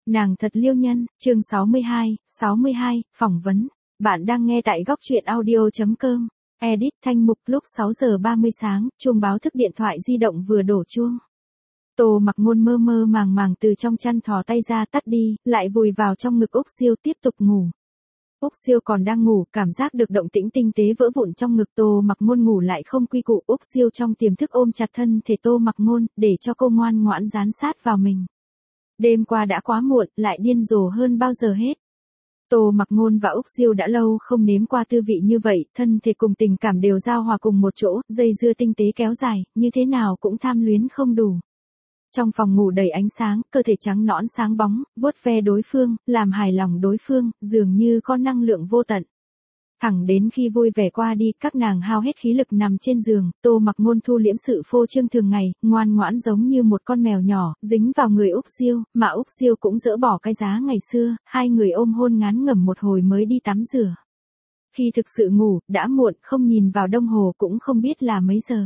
Nàng thật liêu nhân, chương 62, phỏng vấn. Bạn đang nghe tại góc truyện audio.com. Edit thanh mục lúc 6 giờ 30 sáng, chuông báo thức điện thoại di động vừa đổ chuông. Tô Mặc Ngôn mơ mơ màng màng từ trong chăn thò tay ra tắt đi, lại vùi vào trong ngực Úc Siêu tiếp tục ngủ. Úc Siêu còn đang ngủ, cảm giác được động tĩnh tinh tế vỡ vụn trong ngực Tô Mặc Ngôn ngủ lại không quy củ. Úc Siêu trong tiềm thức ôm chặt thân thể Tô Mặc Ngôn, để cho cô ngoan ngoãn dán sát vào mình. Đêm qua đã quá muộn, lại điên rồ hơn bao giờ hết. Tô Mặc Ngôn và Úc Siêu đã lâu không nếm qua tư vị như vậy, thân thể cùng tình cảm đều giao hòa cùng một chỗ, dây dưa tinh tế kéo dài, như thế nào cũng tham luyến không đủ. Trong phòng ngủ đầy ánh sáng, cơ thể trắng nõn sáng bóng, vuốt ve đối phương, làm hài lòng đối phương, dường như có năng lượng vô tận. Thẳng đến khi vui vẻ qua đi, các nàng hao hết khí lực nằm trên giường, Tô Mặc Ngôn thu liễm sự phô trương thường ngày, ngoan ngoãn giống như một con mèo nhỏ, dính vào người Úc Siêu, mà Úc Siêu cũng dỡ bỏ cái giá ngày xưa, hai người ôm hôn ngán ngẩm một hồi mới đi tắm rửa. Khi thực sự ngủ, đã muộn, không nhìn vào đồng hồ cũng không biết là mấy giờ.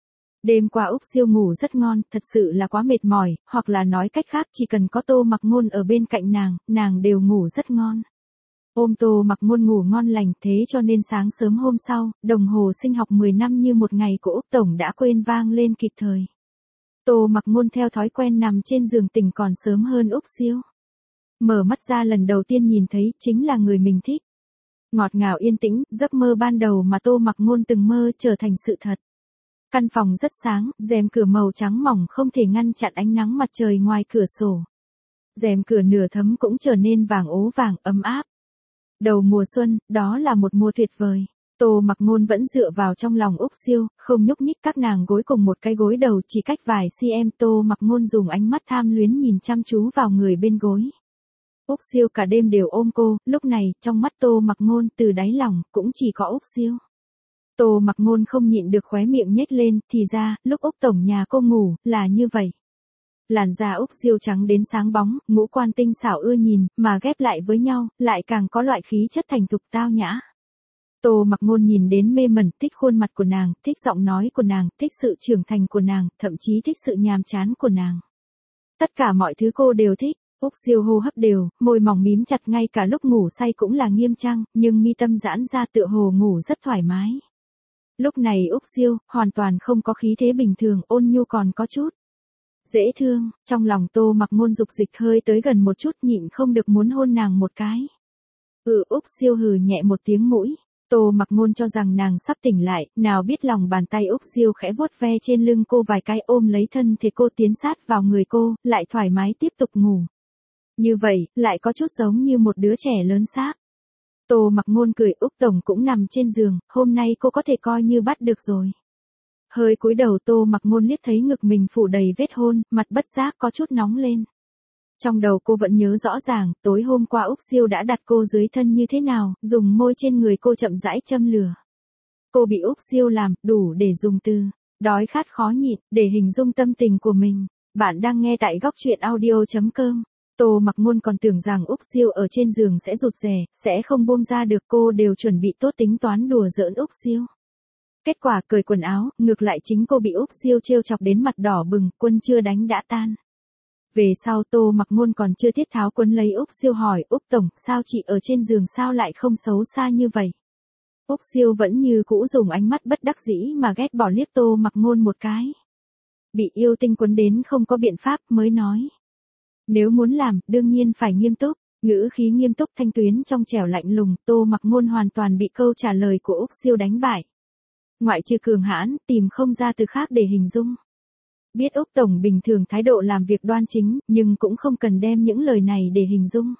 Đêm qua Úc Siêu ngủ rất ngon, thật sự là quá mệt mỏi, hoặc là nói cách khác chỉ cần có Tô Mặc Ngôn ở bên cạnh nàng đều ngủ rất ngon. Ôm Tô Mặc Ngôn ngủ ngon lành, thế cho nên sáng sớm hôm sau, đồng hồ sinh học 10 năm như một ngày của Úc Tổng đã quên vang lên kịp thời. Tô Mặc Ngôn theo thói quen nằm trên giường tỉnh còn sớm hơn Úc Siêu. Mở mắt ra lần đầu tiên nhìn thấy chính là người mình thích. Ngọt ngào yên tĩnh, giấc mơ ban đầu mà Tô Mặc Ngôn từng mơ trở thành sự thật. Căn phòng rất sáng, rèm cửa màu trắng mỏng không thể ngăn chặn ánh nắng mặt trời ngoài cửa sổ. Rèm cửa nửa thấm cũng trở nên vàng ố vàng, ấm áp. Đầu mùa xuân, đó là một mùa tuyệt vời. Tô Mặc Ngôn vẫn dựa vào trong lòng Úc Siêu, không nhúc nhích, các nàng gối cùng một cái gối đầu chỉ cách vài cm. Tô Mặc Ngôn dùng ánh mắt tham luyến nhìn chăm chú vào người bên gối. Úc Siêu cả đêm đều ôm cô, lúc này, trong mắt Tô Mặc Ngôn từ đáy lòng, cũng chỉ có Úc Siêu. Tô Mặc Ngôn không nhịn được khóe miệng nhếch lên, thì ra, lúc Úc Tổng nhà cô ngủ, là như vậy. Làn da Úc Siêu trắng đến sáng bóng, ngũ quan tinh xảo ưa nhìn, mà ghép lại với nhau, lại càng có loại khí chất thành thục tao nhã. Tô Mặc Ngôn nhìn đến mê mẩn, thích khuôn mặt của nàng, thích giọng nói của nàng, thích sự trưởng thành của nàng, thậm chí thích sự nhàm chán của nàng. Tất cả mọi thứ cô đều thích. Úc Siêu hô hấp đều, môi mỏng mím chặt, ngay cả lúc ngủ say cũng là nghiêm trang, nhưng mi tâm giãn ra tựa hồ ngủ rất thoải mái. Lúc này Úc Siêu, hoàn toàn không có khí thế bình thường, ôn nhu còn có chút dễ thương, trong lòng Tô Mặc Ngôn dục dịch hơi tới gần một chút, nhịn không được muốn hôn nàng một cái. Úc Siêu hừ nhẹ một tiếng mũi. Tô Mặc Ngôn cho rằng nàng sắp tỉnh lại, nào biết lòng bàn tay Úc Siêu khẽ vuốt ve trên lưng cô vài cái, ôm lấy thân thể cô tiến sát vào người cô, lại thoải mái tiếp tục ngủ. Như vậy, lại có chút giống như một đứa trẻ lớn xác. Tô Mặc Ngôn cười, Úc Tổng cũng nằm trên giường, hôm nay cô có thể coi như bắt được rồi. Hơi cúi đầu, Tô Mặc Ngôn liếc thấy ngực mình phủ đầy vết hôn, mặt bất giác có chút nóng lên. Trong đầu cô vẫn nhớ rõ ràng, tối hôm qua Úc Siêu đã đặt cô dưới thân như thế nào, dùng môi trên người cô chậm rãi châm lửa. Cô bị Úc Siêu làm, đủ để dùng từ đói khát khó nhịn, để hình dung tâm tình của mình. Bạn đang nghe tại góc truyện audio.com. Tô Mặc Ngôn còn tưởng rằng Úc Siêu ở trên giường sẽ rụt rè, sẽ không buông ra được, cô đều chuẩn bị tốt tính toán đùa giỡn Úc Siêu. Kết quả cởi quần áo, ngược lại chính cô bị Úc Siêu trêu chọc đến mặt đỏ bừng, quân chưa đánh đã tan. Về sau Tô Mặc Ngôn còn chưa thiết tháo quấn lấy Úc Siêu hỏi, Úc Tổng, sao chị ở trên giường sao lại không xấu xa như vậy? Úc Siêu vẫn như cũ dùng ánh mắt bất đắc dĩ mà ghét bỏ liếc Tô Mặc Ngôn một cái. Bị yêu tinh quấn đến không có biện pháp mới nói. Nếu muốn làm, đương nhiên phải nghiêm túc. Ngữ khí nghiêm túc, thanh tuyến trong trẻo lạnh lùng, Tô Mặc Ngôn hoàn toàn bị câu trả lời của Úc Siêu đánh bại. Ngoại trừ cường hãn, tìm không ra từ khác để hình dung. Biết Úc Tổng bình thường thái độ làm việc đoan chính, nhưng cũng không cần đem những lời này để hình dung.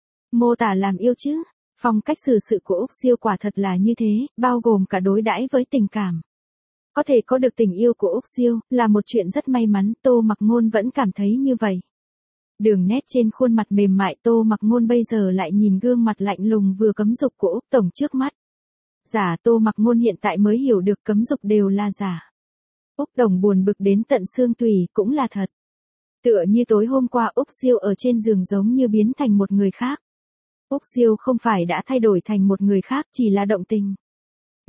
Mô tả làm yêu chứ. Phong cách xử sự của Úc Siêu quả thật là như thế, bao gồm cả đối đãi với tình cảm. Có thể có được tình yêu của Úc Siêu, là một chuyện rất may mắn, Tô Mặc Ngôn vẫn cảm thấy như vậy. Đường nét trên khuôn mặt mềm mại Tô Mặc Ngôn bây giờ lại nhìn gương mặt lạnh lùng vừa cấm dục của Úc Tổng trước mắt. Giả, Tô Mặc Ngôn hiện tại mới hiểu được cấm dục đều là giả. Úc Tổng buồn bực đến tận xương tủy cũng là thật. Tựa như tối hôm qua Úc Siêu ở trên giường giống như biến thành một người khác. Úc Siêu không phải đã thay đổi thành một người khác, chỉ là động tình.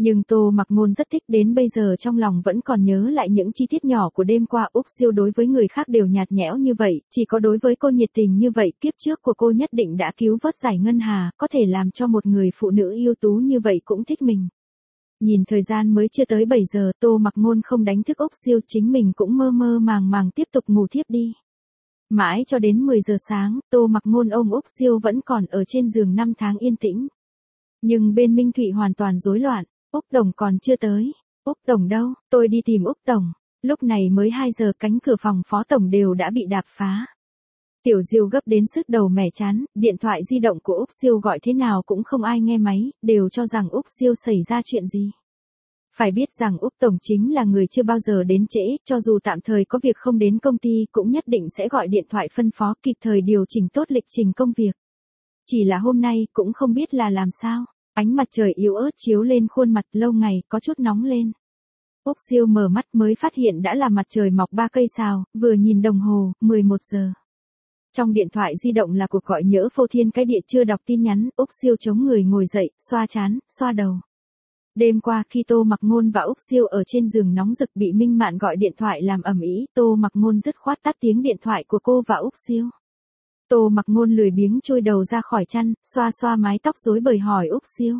Nhưng Tô Mặc Ngôn rất thích, đến bây giờ trong lòng vẫn còn nhớ lại những chi tiết nhỏ của đêm qua. Úc Siêu đối với người khác đều nhạt nhẽo như vậy, chỉ có đối với cô nhiệt tình như vậy. Kiếp trước của cô nhất định đã cứu vớt Giải Ngân Hà, có thể làm cho một người phụ nữ ưu tú như vậy cũng thích mình. Nhìn thời gian mới chưa tới 7 giờ, Tô Mặc Ngôn không đánh thức Úc Siêu, chính mình cũng mơ mơ màng màng tiếp tục ngủ thiếp đi. Mãi cho đến 10 giờ sáng, Tô Mặc Ngôn ôm Úc Siêu vẫn còn ở trên giường 5 tháng yên tĩnh. Nhưng bên Minh Thụy hoàn toàn rối loạn. Úc Tổng còn chưa tới. Úc Tổng đâu? Tôi đi tìm Úc Tổng. Lúc này mới 2 giờ, cánh cửa phòng Phó Tổng đều đã bị đạp phá. Tiểu Diêu gấp đến sứt đầu mẻ chán, điện thoại di động của Úc Siêu gọi thế nào cũng không ai nghe máy, đều cho rằng Úc Siêu xảy ra chuyện gì. Phải biết rằng Úc Tổng chính là người chưa bao giờ đến trễ, cho dù tạm thời có việc không đến công ty cũng nhất định sẽ gọi điện thoại phân phó kịp thời điều chỉnh tốt lịch trình công việc. Chỉ là hôm nay cũng không biết là làm sao. Ánh mặt trời yếu ớt chiếu lên khuôn mặt lâu ngày, có chút nóng lên. Úc Siêu mở mắt mới phát hiện đã là mặt trời mọc 3 cây sao, vừa nhìn đồng hồ, 11 giờ. Trong điện thoại di động là cuộc gọi nhỡ phô thiên cái địa, chưa đọc tin nhắn. Úc Siêu chống người ngồi dậy, xoa trán, xoa đầu. Đêm qua khi Tô Mặc Ngôn và Úc Siêu ở trên giường nóng rực bị Minh Mạn gọi điện thoại làm ầm ĩ, Tô Mặc Ngôn dứt khoát tắt tiếng điện thoại của cô và Úc Siêu. Tô Mặc Ngôn lười biếng chui đầu ra khỏi chăn, xoa xoa mái tóc rối bời hỏi Úc Siêu.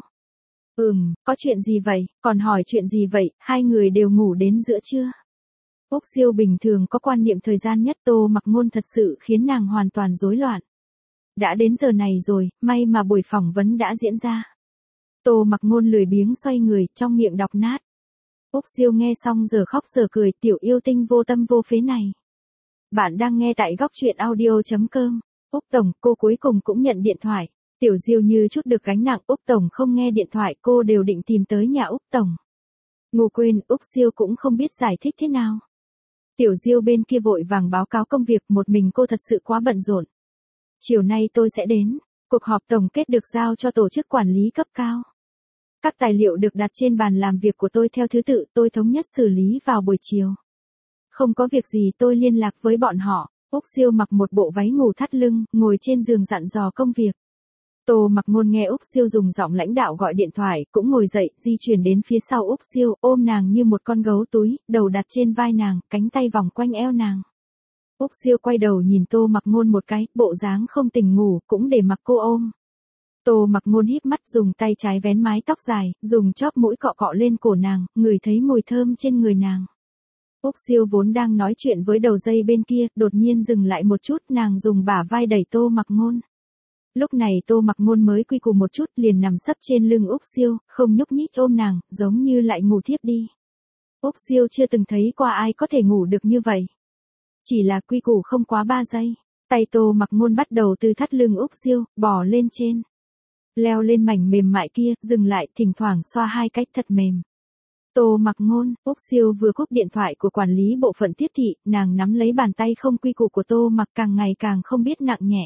Có chuyện gì vậy? Còn hỏi chuyện gì vậy? Hai người đều ngủ đến giữa trưa. Úc Siêu bình thường có quan niệm thời gian nhất, Tô Mặc Ngôn thật sự khiến nàng hoàn toàn rối loạn. Đã đến giờ này rồi, may mà buổi phỏng vấn đã diễn ra. Tô Mặc Ngôn lười biếng xoay người, trong miệng đọc nát. Úc Siêu nghe xong giờ khóc giờ cười, tiểu yêu tinh vô tâm vô phế này. Bạn đang nghe tại góc truyện audio.com. Úc Tổng, cô cuối cùng cũng nhận điện thoại. Tiểu Diêu như chút được gánh nặng, Úc Tổng không nghe điện thoại, cô đều định tìm tới nhà Úc Tổng. Ngủ quên, Úc Siêu cũng không biết giải thích thế nào. Tiểu Diêu bên kia vội vàng báo cáo công việc, một mình cô thật sự quá bận rộn. Chiều nay tôi sẽ đến. Cuộc họp tổng kết được giao cho tổ chức quản lý cấp cao. Các tài liệu được đặt trên bàn làm việc của tôi theo thứ tự, tôi thống nhất xử lý vào buổi chiều. Không có việc gì tôi liên lạc với bọn họ. Úc Siêu mặc một bộ váy ngủ thắt lưng, ngồi trên giường dặn dò công việc. Tô Mặc Ngôn nghe Úc Siêu dùng giọng lãnh đạo gọi điện thoại, cũng ngồi dậy, di chuyển đến phía sau Úc Siêu, ôm nàng như một con gấu túi, đầu đặt trên vai nàng, cánh tay vòng quanh eo nàng. Úc Siêu quay đầu nhìn Tô Mặc Ngôn một cái, bộ dáng không tỉnh ngủ, cũng để mặc cô ôm. Tô Mặc Ngôn híp mắt dùng tay trái vén mái tóc dài, dùng chóp mũi cọ cọ lên cổ nàng, ngửi thấy mùi thơm trên người nàng. Úc Siêu vốn đang nói chuyện với đầu dây bên kia, đột nhiên dừng lại một chút, nàng dùng bả vai đẩy Tô Mặc Ngôn. Lúc này Tô Mặc Ngôn mới quy củ một chút, liền nằm sấp trên lưng Úc Siêu, không nhúc nhích ôm nàng, giống như lại ngủ thiếp đi. Úc Siêu chưa từng thấy qua ai có thể ngủ được như vậy. Chỉ là quy củ không quá 3 giây, tay Tô Mặc Ngôn bắt đầu từ thắt lưng Úc Siêu, bò lên trên. Leo lên mảnh mềm mại kia, dừng lại, thỉnh thoảng xoa hai cách thật mềm. Tô Mặc Ngôn, Úc Siêu vừa cúp điện thoại của quản lý bộ phận tiếp thị, nàng nắm lấy bàn tay không quy củ của Tô Mặc, càng ngày càng không biết nặng nhẹ.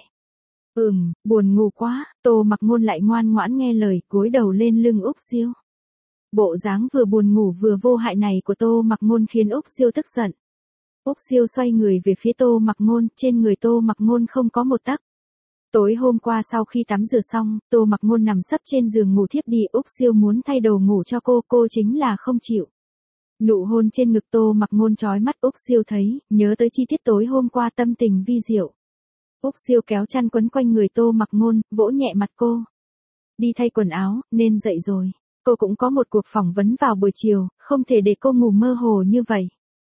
Buồn ngủ quá, Tô Mặc Ngôn lại ngoan ngoãn nghe lời, cúi đầu lên lưng Úc Siêu. Bộ dáng vừa buồn ngủ vừa vô hại này của Tô Mặc Ngôn khiến Úc Siêu tức giận. Úc Siêu xoay người về phía Tô Mặc Ngôn, trên người Tô Mặc Ngôn không có một tấc. Tối hôm qua sau khi tắm rửa xong, Tô Mặc Ngôn nằm sấp trên giường ngủ thiếp đi, Úc Siêu muốn thay đồ ngủ cho cô chính là không chịu. Nụ hôn trên ngực Tô Mặc Ngôn chói mắt, Úc Siêu thấy, nhớ tới chi tiết tối hôm qua, tâm tình vi diệu. Úc Siêu kéo chăn quấn quanh người Tô Mặc Ngôn, vỗ nhẹ mặt cô. Đi thay quần áo, nên dậy rồi. Cô cũng có một cuộc phỏng vấn vào buổi chiều, không thể để cô ngủ mơ hồ như vậy.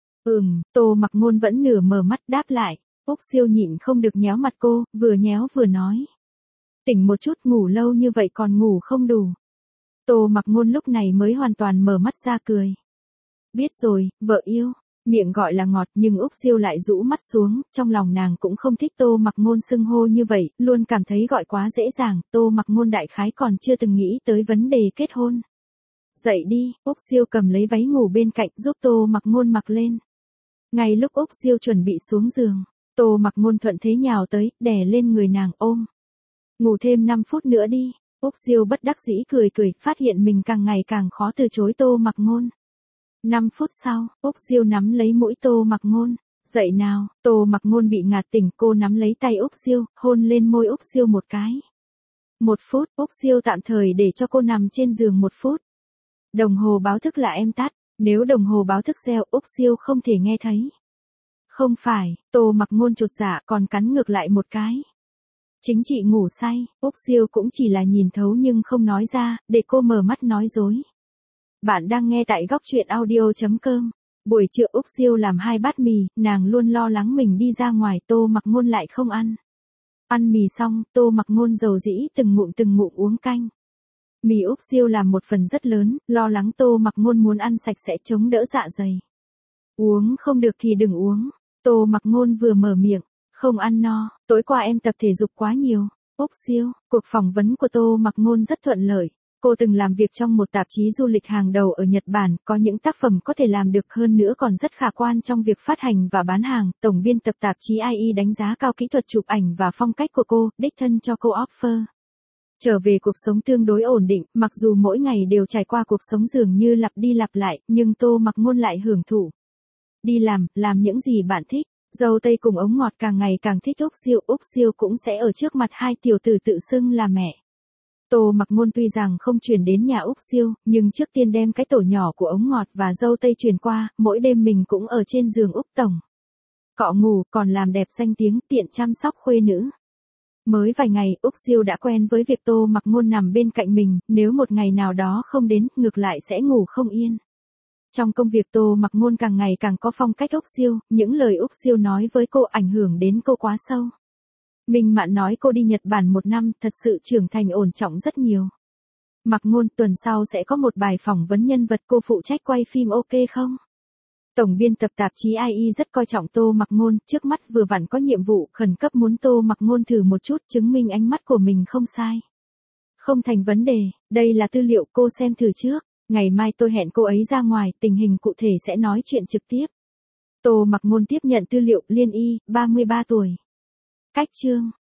Tô Mặc Ngôn vẫn nửa mở mắt đáp lại. Úc Siêu nhịn không được nhéo mặt cô, vừa nhéo vừa nói. Tỉnh một chút, ngủ lâu như vậy còn ngủ không đủ. Tô Mặc Ngôn lúc này mới hoàn toàn mở mắt ra cười. Biết rồi, vợ yêu. Miệng gọi là ngọt nhưng Úc Siêu lại rũ mắt xuống, trong lòng nàng cũng không thích Tô Mặc Ngôn xưng hô như vậy, luôn cảm thấy gọi quá dễ dàng, Tô Mặc Ngôn đại khái còn chưa từng nghĩ tới vấn đề kết hôn. Dậy đi, Úc Siêu cầm lấy váy ngủ bên cạnh giúp Tô Mặc Ngôn mặc lên. Ngay lúc Úc Siêu chuẩn bị xuống giường, Tô Mặc Ngôn thuận thế nhào tới, đè lên người nàng ôm. Ngủ thêm 5 phút nữa đi. Úc Siêu bất đắc dĩ cười, phát hiện mình càng ngày càng khó từ chối Tô Mặc Ngôn. 5 phút sau, Úc Siêu nắm lấy mũi Tô Mặc Ngôn. Dậy nào, Tô Mặc Ngôn bị ngạt tỉnh, cô nắm lấy tay Úc Siêu, hôn lên môi Úc Siêu một cái. 1 phút, Úc Siêu tạm thời để cho cô nằm trên giường 1 phút. Đồng hồ báo thức là em tắt, nếu đồng hồ báo thức reo Úc Siêu không thể nghe thấy. Không phải, Tô Mặc Ngôn chột dạ còn cắn ngược lại một cái. Chính chị ngủ say, Úc Siêu cũng chỉ là nhìn thấu nhưng không nói ra, để cô mở mắt nói dối. Bạn đang nghe tại góc truyện audio.com. Buổi trưa Úc Siêu làm 2 bát mì, nàng luôn lo lắng mình đi ra ngoài Tô Mặc Ngôn lại không ăn. Ăn mì xong, Tô Mặc Ngôn dầu dĩ từng ngụm uống canh. Mì Úc Siêu làm một phần rất lớn, lo lắng Tô Mặc Ngôn muốn ăn sạch sẽ chống đỡ dạ dày. Uống không được thì đừng uống. Tô Mặc Ngôn vừa mở miệng, không ăn no, tối qua em tập thể dục quá nhiều. Úc Siêu, cuộc phỏng vấn của Tô Mặc Ngôn rất thuận lợi. Cô từng làm việc trong một tạp chí du lịch hàng đầu ở Nhật Bản, có những tác phẩm có thể làm được hơn nữa còn rất khả quan trong việc phát hành và bán hàng. Tổng biên tập tạp chí IE đánh giá cao kỹ thuật chụp ảnh và phong cách của cô, đích thân cho cô offer. Trở về cuộc sống tương đối ổn định, mặc dù mỗi ngày đều trải qua cuộc sống dường như lặp đi lặp lại, nhưng Tô Mặc Ngôn lại hưởng thụ. Đi làm những gì bạn thích. Dâu tây cùng ống ngọt càng ngày càng thích Úc Siêu cũng sẽ ở trước mặt hai tiểu tử tự xưng là mẹ. Tô Mặc Ngôn tuy rằng không chuyển đến nhà Úc Siêu, nhưng trước tiên đem cái tổ nhỏ của ống ngọt và dâu tây truyền qua, mỗi đêm mình cũng ở trên giường Úc Tổng. Cọ ngủ, còn làm đẹp danh tiếng, tiện chăm sóc khuê nữ. Mới vài ngày, Úc Siêu đã quen với việc Tô Mặc Ngôn nằm bên cạnh mình, nếu một ngày nào đó không đến, ngược lại sẽ ngủ không yên. Trong công việc Tô Mặc Ngôn càng ngày càng có phong cách Úc Siêu, những lời Úc Siêu nói với cô ảnh hưởng đến cô quá sâu. Minh Mạn nói cô đi Nhật Bản 1 năm, thật sự trưởng thành ổn trọng rất nhiều. Mặc Ngôn, tuần sau sẽ có một bài phỏng vấn nhân vật, cô phụ trách quay phim ok không? Tổng biên tập tạp chí IE rất coi trọng Tô Mặc Ngôn, trước mắt vừa vặn có nhiệm vụ khẩn cấp muốn Tô Mặc Ngôn thử một chút, chứng minh ánh mắt của mình không sai. Không thành vấn đề, đây là tư liệu cô xem thử trước, ngày mai tôi hẹn cô ấy ra ngoài, tình hình cụ thể sẽ nói chuyện trực tiếp. Tô Mặc Ngôn tiếp nhận tư liệu, Liên Y, 33 tuổi. Cách chương